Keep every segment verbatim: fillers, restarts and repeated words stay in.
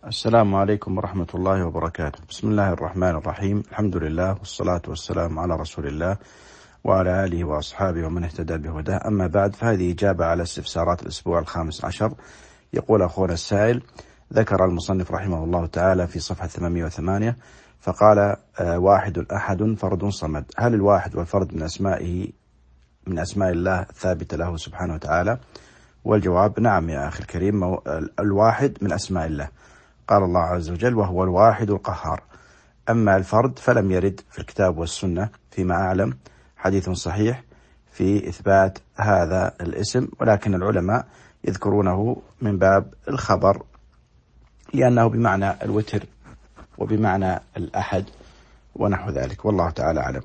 السلام عليكم ورحمة الله وبركاته. بسم الله الرحمن الرحيم. الحمد لله والصلاة والسلام على رسول الله وعلى آله وأصحابه ومن اهتدى بهداه. أما بعد، فهذه إجابة على استفسارات الأسبوع الخامس عشر. يقول أخونا السائل: ذكر المصنف رحمه الله تعالى في صفحة ثمانمائة وثمانية فقال: واحد أحد فرد صمد. هل الواحد والفرد من أسمائه من أسماء الله الثابتة له سبحانه وتعالى؟ والجواب: نعم يا أخي الكريم، الواحد من أسماء الله. قال الله عز وجل: وهو الواحد القهار. أما الفرد فلم يرد في الكتاب والسنة فيما أعلم حديث صحيح في إثبات هذا الاسم، ولكن العلماء يذكرونه من باب الخبر لأنه بمعنى الوتر وبمعنى الأحد ونحو ذلك، والله تعالى أعلم.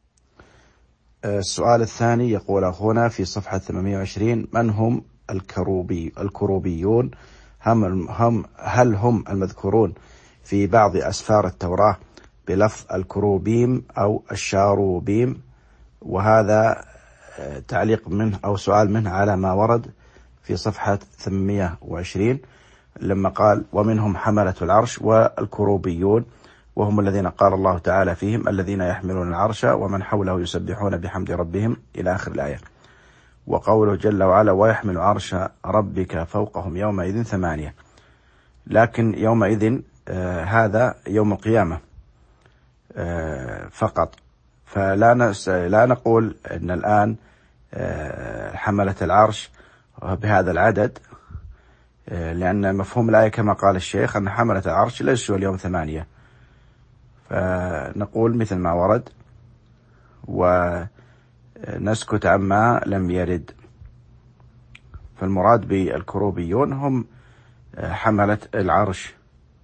السؤال الثاني يقول أخونا في صفحة ثمانمائة وعشرين: من هم الكروبي الكروبيون؟ هم هم هل هم المذكورون في بعض أسفار التوراة بلفظ الكروبيم أو الشاروبيم؟ وهذا تعليق منه أو سؤال منه على ما ورد في صفحة ثمانمائة وعشرين لما قال: ومنهم حملة العرش والكروبيون، وهم الذين قال الله تعالى فيهم: الذين يحملون العرش ومن حوله يسبحون بحمد ربهم، إلى آخر الآية. وقوله جل وعلا: ويحمل عرش ربك فوقهم يومئذ ثمانية. لكن يومئذ آه هذا يوم القيامة آه فقط، فلا لا نقول أن الآن آه حملة العرش بهذا العدد، آه لأن مفهوم الآية كما قال الشيخ أن حملة العرش ليسوا اليوم ثمانية، فنقول مثل ما ورد ونسكت عما لم يرد. فالمراد بالكروبيون هم حملة العرش.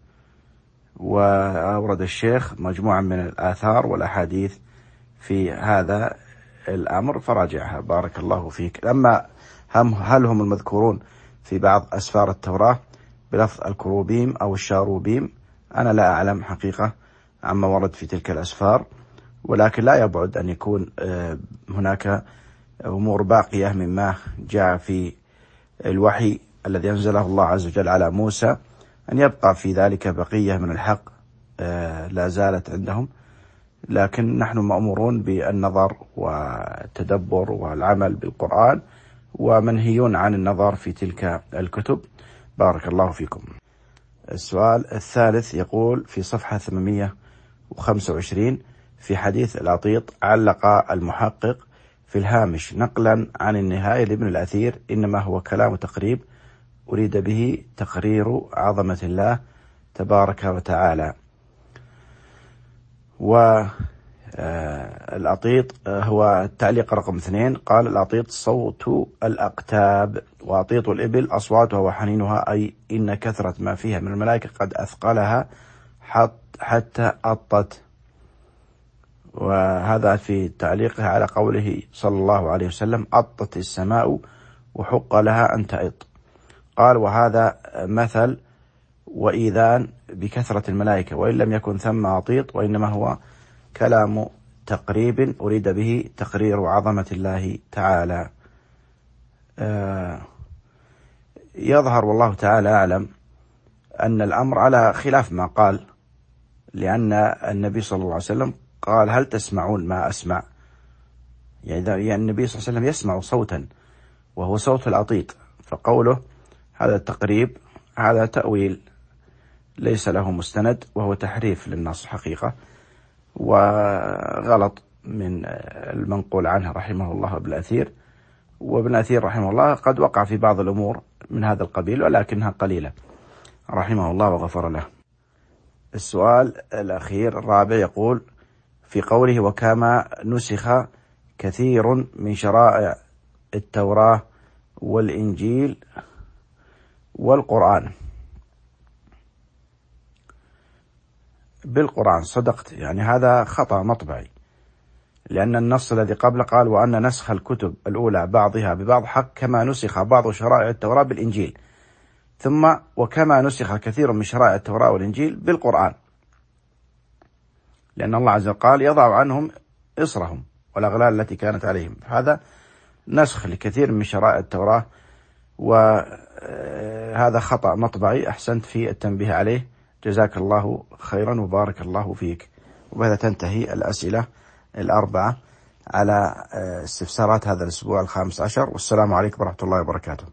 وأورد الشيخ مجموعة من الآثار والأحاديث في هذا الأمر فراجعها، بارك الله فيك. أما هم هل هم المذكورون في بعض أسفار التوراة بلفظ الكروبيم أو الشاروبيم؟ أنا لا أعلم حقيقة عما ورد في تلك الأسفار، ولكن لا يبعد أن يكون هناك أمور باقية مما جاء في الوحي الذي أنزله الله عز وجل على موسى، أن يبقى في ذلك بقية من الحق لا زالت عندهم، لكن نحن مأمورون بالنظر والتدبر والعمل بالقرآن، ومنهيون عن النظر في تلك الكتب، بارك الله فيكم. السؤال الثالث يقول في صفحة ثمانمائة وخمسة وعشرين: في حديث العطيط علق المحقق في الهامش نقلا عن النهاية لابن الأثير: إنما هو كلام تقريب أريد به تقرير عظمة الله تبارك وتعالى. والعطيط هو التعليق رقم اثنين، قال: العطيط صوت الأقتاب، وعطيط الإبل أصواتها وحنينها، أي إن كثرة ما فيها من الملائكة قد أثقلها حتى أطت. وهذا في تعليقه على قوله صلى الله عليه وسلم: أطت السماء وحق لها أن تأط. قال: وهذا مثل وإيذان بكثرة الملائكة، وإن لم يكن ثم عطيط، وإنما هو كلام تقريب أريد به تقرير عظمة الله تعالى. آه يظهر والله تعالى أعلم أن الأمر على خلاف ما قال، لأن النبي صلى الله عليه وسلم قال: هل تسمعون ما أسمع؟ يعني النبي صلى الله عليه وسلم يسمع صوتا وهو صوت العطيط، فقوله هذا التقريب هذا تأويل ليس له مستند، وهو تحريف للنص حقيقة، وغلط من المنقول عنه رحمه الله ابن الأثير. وابن الأثير رحمه الله قد وقع في بعض الأمور من هذا القبيل، ولكنها قليلة رحمه الله وغفر له. السؤال الأخير الرابع يقول في قوله: وكما نسخ كثير من شرائع التوراة والإنجيل والقرآن. بالقرآن صدقت، يعني هذا خطأ مطبعي، لأن النص الذي قبل قال: وأن نسخ الكتب الأولى بعضها ببعض حق كما نسخ بعض شرائع التوراة بالإنجيل، ثم وكما نسخ كثير من شرائع التوراة والإنجيل بالقرآن، لأن الله عز وجل قال: يضع عنهم إصرهم والأغلال التي كانت عليهم. هذا نسخ لكثير من شرائع التوراة وهذا خطأ مطبعي، أحسنت في التنبيه عليه، جزاك الله خيرا وبارك الله فيك. وبهذا تنتهي الأسئلة الأربعة على استفسارات هذا الأسبوع الخامس عشر، والسلام عليكم ورحمة الله وبركاته.